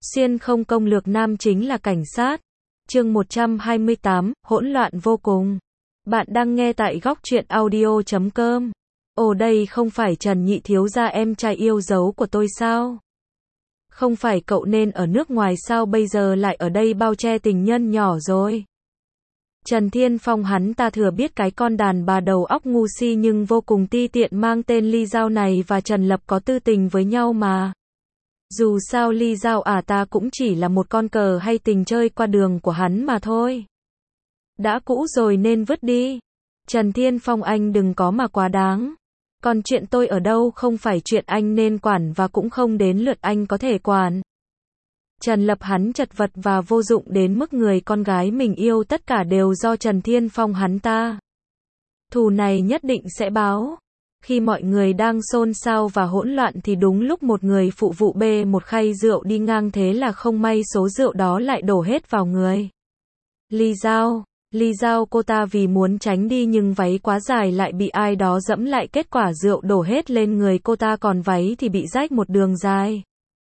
Xuyên không công lược nam chính là cảnh sát. Chương 128, hỗn loạn vô cùng. Bạn đang nghe tại góc truyện audio.com. Ồ, đây không phải Trần Nhị thiếu gia em trai yêu dấu của tôi sao? Không phải cậu nên ở nước ngoài sao bây giờ lại ở đây bao che tình nhân nhỏ rồi? Trần Thiên Phong hắn ta thừa biết cái con đàn bà đầu óc ngu si nhưng vô cùng ti tiện mang tên Ly Giao này và Trần Lập có tư tình với nhau mà. Dù sao Ly Giao ta cũng chỉ là một con cờ hay tình chơi qua đường của hắn mà thôi. Đã cũ rồi nên vứt đi. Trần Thiên Phong anh đừng có mà quá đáng. Còn chuyện tôi ở đâu không phải chuyện anh nên quản và cũng không đến lượt anh có thể quản. Trần Lập hắn chật vật và vô dụng đến mức người con gái mình yêu tất cả đều do Trần Thiên Phong hắn ta. Thù này nhất định sẽ báo. Khi mọi người đang xôn xao và hỗn loạn thì đúng lúc một người phụ vụ bê một khay rượu đi ngang, thế là không may số rượu đó lại đổ hết vào người Ly Giao cô ta vì muốn tránh đi nhưng váy quá dài lại bị ai đó dẫm lại, kết quả rượu đổ hết lên người cô ta còn váy thì bị rách một đường dài.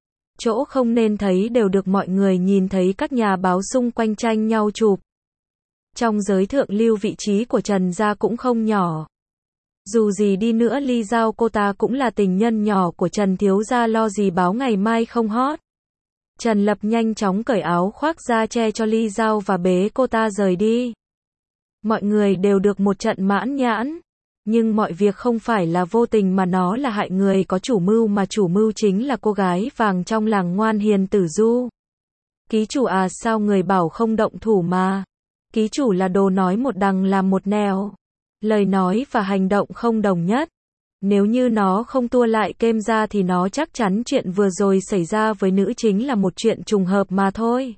Chỗ không nên thấy đều được mọi người nhìn thấy, các nhà báo xung quanh tranh nhau chụp. Trong giới thượng lưu vị trí của Trần gia cũng không nhỏ. Dù gì đi nữa Ly Giao cô ta cũng là tình nhân nhỏ của Trần thiếu gia, lo gì báo ngày mai không hot. Trần Lập nhanh chóng cởi áo khoác ra che cho Ly Giao và bế cô ta rời đi. Mọi người đều được một trận mãn nhãn. Nhưng mọi việc không phải là vô tình mà nó là hại người có chủ mưu, mà chủ mưu chính là cô gái vàng trong làng Ngoan Hiền Tử Du. Ký chủ sao người bảo không động thủ mà. Ký chủ là đồ nói một đằng làm một nẻo. Lời nói và hành động không đồng nhất. Nếu như nó không tua lại kêm ra thì nó chắc chắn chuyện vừa rồi xảy ra với nữ chính là một chuyện trùng hợp mà thôi.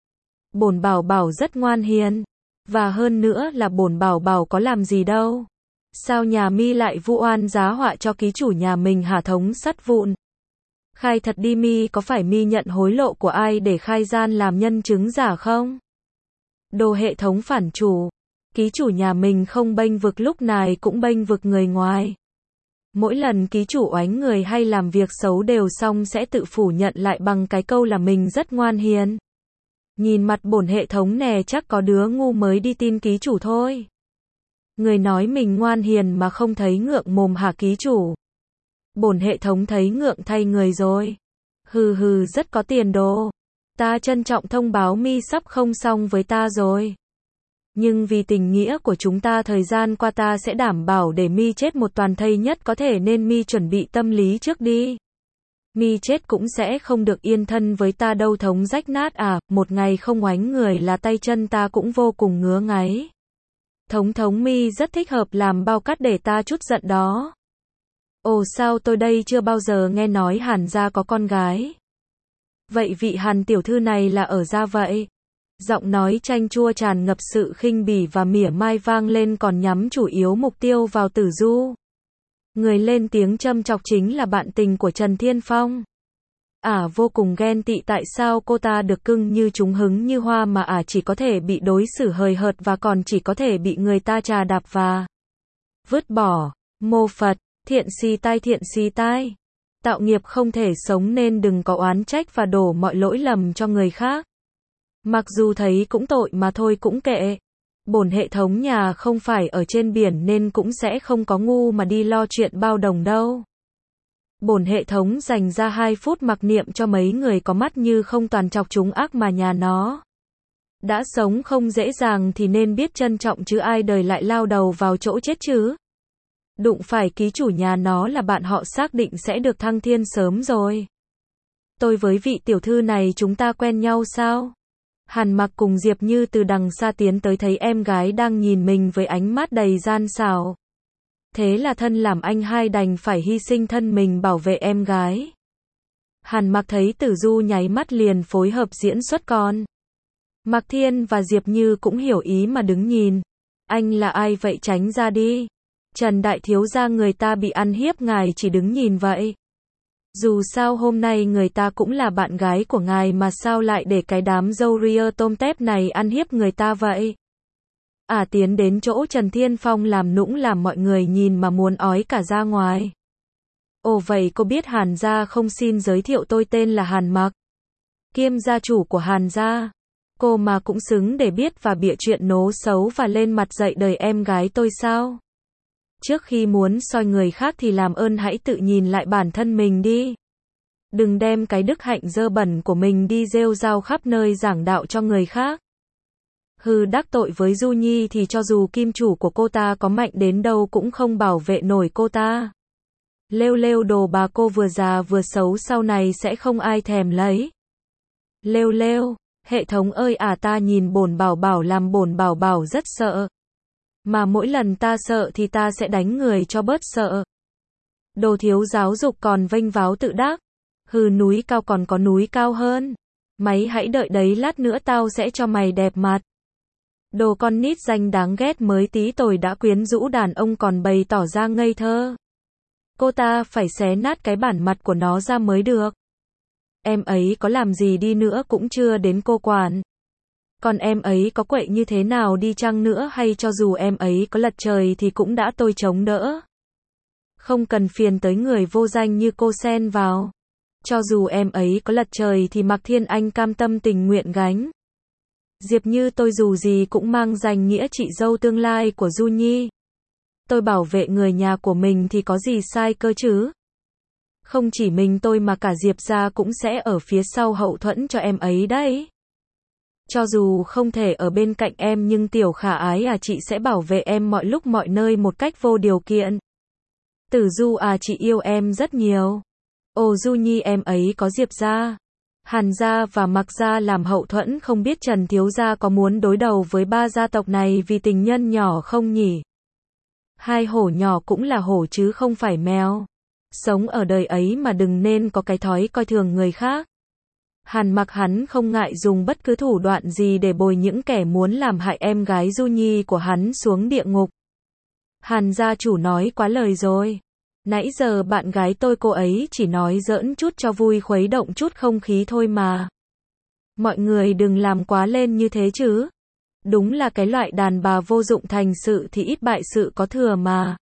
Bổn bảo bảo rất ngoan hiền. Và hơn nữa là bổn bảo bảo có làm gì đâu. Sao nhà mi lại vu oan giá họa cho ký chủ nhà mình hả thống sắt vụn? Khai thật đi mi, có phải mi nhận hối lộ của ai để khai gian làm nhân chứng giả không? Đồ hệ thống phản chủ. Ký chủ nhà mình không bênh vực lúc này cũng bênh vực người ngoài. Mỗi lần ký chủ oánh người hay làm việc xấu đều xong sẽ tự phủ nhận lại bằng cái câu là mình rất ngoan hiền. Nhìn mặt bổn hệ thống nè, chắc có đứa ngu mới đi tin ký chủ thôi. Người nói mình ngoan hiền mà không thấy ngượng mồm hả ký chủ? Bổn hệ thống thấy ngượng thay người rồi. Hừ, rất có tiền đồ. Ta trân trọng thông báo mi sắp không xong với ta rồi. Nhưng vì tình nghĩa của chúng ta thời gian qua ta sẽ đảm bảo để mi chết một toàn thây nhất có thể nên mi chuẩn bị tâm lý trước đi. Mi chết cũng sẽ không được yên thân với ta đâu thống rách nát một ngày không oánh người là tay chân ta cũng vô cùng ngứa ngáy. Thống mi rất thích hợp làm bao cát để ta chút giận đó. Ồ, sao tôi đây chưa bao giờ nghe nói Hàn gia có con gái. Vậy vị Hàn tiểu thư này là ở gia vậy? Giọng nói chanh chua tràn ngập sự khinh bỉ và mỉa mai vang lên, còn nhắm chủ yếu mục tiêu vào Tử Du. Người lên tiếng châm chọc chính là bạn tình của Trần Thiên Phong. Vô cùng ghen tị tại sao cô ta được cưng như trúng hứng như hoa mà chỉ có thể bị đối xử hời hợt và còn chỉ có thể bị người ta trà đạp và vứt bỏ. Mô Phật, thiện si tai. Tạo nghiệp không thể sống nên đừng có oán trách và đổ mọi lỗi lầm cho người khác. Mặc dù thấy cũng tội mà thôi cũng kệ. Bổn hệ thống nhà không phải ở trên biển nên cũng sẽ không có ngu mà đi lo chuyện bao đồng đâu. Bổn hệ thống dành ra 2 phút mặc niệm cho mấy người có mắt như không toàn chọc chúng ác mà nhà nó. Đã sống không dễ dàng thì nên biết trân trọng chứ ai đời lại lao đầu vào chỗ chết chứ. Đụng phải ký chủ nhà nó là bạn họ xác định sẽ được thăng thiên sớm rồi. Tôi với vị tiểu thư này chúng ta quen nhau sao? Hàn Mặc cùng Diệp Như từ đằng xa tiến tới, thấy em gái đang nhìn mình với ánh mắt đầy gian xảo. Thế là thân làm anh hai đành phải hy sinh thân mình bảo vệ em gái. Hàn Mặc thấy Tử Du nháy mắt liền phối hợp diễn xuất con. Mạc Thiên và Diệp Như cũng hiểu ý mà đứng nhìn. Anh là ai vậy, tránh ra đi. Trần đại thiếu gia người ta bị ăn hiếp, ngài chỉ đứng nhìn vậy. Dù sao hôm nay người ta cũng là bạn gái của ngài mà sao lại để cái đám dâu ria tôm tép này ăn hiếp người ta vậy? Tiến đến chỗ Trần Thiên Phong làm nũng làm mọi người nhìn mà muốn ói cả ra ngoài. Ồ, vậy cô biết Hàn gia không, xin giới thiệu tôi tên là Hàn Mặc. kiêm gia chủ của Hàn gia. Cô mà cũng xứng để biết và bịa chuyện nố xấu và lên mặt dạy đời em gái tôi sao? Trước khi muốn soi người khác thì làm ơn hãy tự nhìn lại bản thân mình đi. Đừng đem cái đức hạnh dơ bẩn của mình đi rêu rao khắp nơi giảng đạo cho người khác. Đắc tội với Du Nhi thì cho dù kim chủ của cô ta có mạnh đến đâu cũng không bảo vệ nổi cô ta. Lêu lêu đồ bà cô vừa già vừa xấu sau này sẽ không ai thèm lấy. Lêu lêu, hệ thống ơi ta nhìn bổn bảo bảo làm bổn bảo bảo rất sợ. Mà mỗi lần ta sợ thì ta sẽ đánh người cho bớt sợ. Đồ thiếu giáo dục còn vênh váo tự đắc. Núi cao còn có núi cao hơn. Mày hãy đợi đấy lát nữa tao sẽ cho mày đẹp mặt. Đồ con nít danh đáng ghét mới tí tuổi đã quyến rũ đàn ông còn bày tỏ ra ngây thơ. Cô ta phải xé nát cái bản mặt của nó ra mới được. Em ấy có làm gì đi nữa cũng chưa đến cô quản. Còn em ấy có quậy như thế nào đi chăng nữa hay cho dù em ấy có lật trời thì cũng đã tôi chống đỡ. Không cần phiền tới người vô danh như cô xen vào. Cho dù em ấy có lật trời thì Mạc Thiên Anh cam tâm tình nguyện gánh. Diệp Như tôi dù gì cũng mang danh nghĩa chị dâu tương lai của Du Nhi. Tôi bảo vệ người nhà của mình thì có gì sai cơ chứ? Không chỉ mình tôi mà cả Diệp gia cũng sẽ ở phía sau hậu thuẫn cho em ấy đấy. Cho dù không thể ở bên cạnh em nhưng tiểu khả ái chị sẽ bảo vệ em mọi lúc mọi nơi một cách vô điều kiện. Tử Du chị yêu em rất nhiều. Ồ Du Nhi em ấy có Diệp gia, Hàn gia và Mạc gia làm hậu thuẫn, không biết Trần thiếu gia có muốn đối đầu với ba gia tộc này vì tình nhân nhỏ không nhỉ? Hai hổ nhỏ cũng là hổ chứ không phải mèo. Sống ở đời ấy mà đừng nên có cái thói coi thường người khác. Hàn Mặc hắn không ngại dùng bất cứ thủ đoạn gì để bồi những kẻ muốn làm hại em gái Du Nhi của hắn xuống địa ngục. Hàn gia chủ nói quá lời rồi. Nãy giờ bạn gái tôi cô ấy chỉ nói giỡn chút cho vui khuấy động chút không khí thôi mà. Mọi người đừng làm quá lên như thế chứ. Đúng là cái loại đàn bà vô dụng, thành sự thì ít bại sự có thừa mà.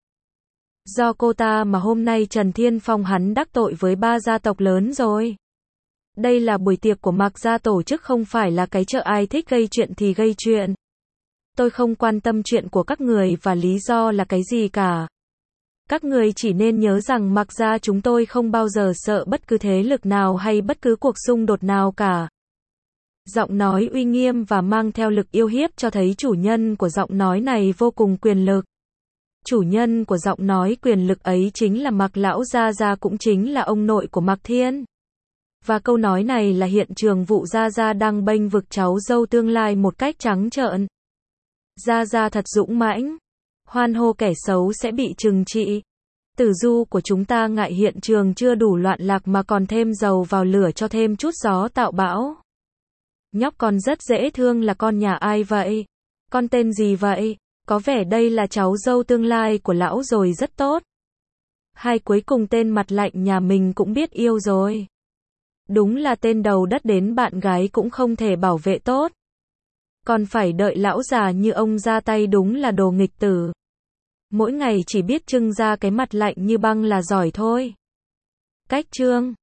Do cô ta mà hôm nay Trần Thiên Phong hắn đắc tội với ba gia tộc lớn rồi. Đây là buổi tiệc của Mạc gia tổ chức không phải là cái chợ ai thích gây chuyện thì gây chuyện. Tôi không quan tâm chuyện của các người và lý do là cái gì cả. Các người chỉ nên nhớ rằng Mạc gia chúng tôi không bao giờ sợ bất cứ thế lực nào hay bất cứ cuộc xung đột nào cả. Giọng nói uy nghiêm và mang theo lực yêu hiếp cho thấy chủ nhân của giọng nói này vô cùng quyền lực. Chủ nhân của giọng nói quyền lực ấy chính là Mạc lão gia gia, cũng chính là ông nội của Mạc Thiên. Và câu nói này là hiện trường vụ gia gia đang bênh vực cháu dâu tương lai một cách trắng trợn. Gia gia thật dũng mãnh. Hoan hô kẻ xấu sẽ bị trừng trị. Tử Du của chúng ta ngại hiện trường chưa đủ loạn lạc mà còn thêm dầu vào lửa cho thêm chút gió tạo bão. Nhóc con rất dễ thương, là con nhà ai vậy? Con tên gì vậy? Có vẻ đây là cháu dâu tương lai của lão rồi, rất tốt. Hai cuối cùng tên mặt lạnh nhà mình cũng biết yêu rồi. Đúng là tên đầu đất đến bạn gái cũng không thể bảo vệ tốt. Còn phải đợi lão già như ông ra tay, đúng là đồ nghịch tử. Mỗi ngày chỉ biết trưng ra cái mặt lạnh như băng là giỏi thôi. Cách chương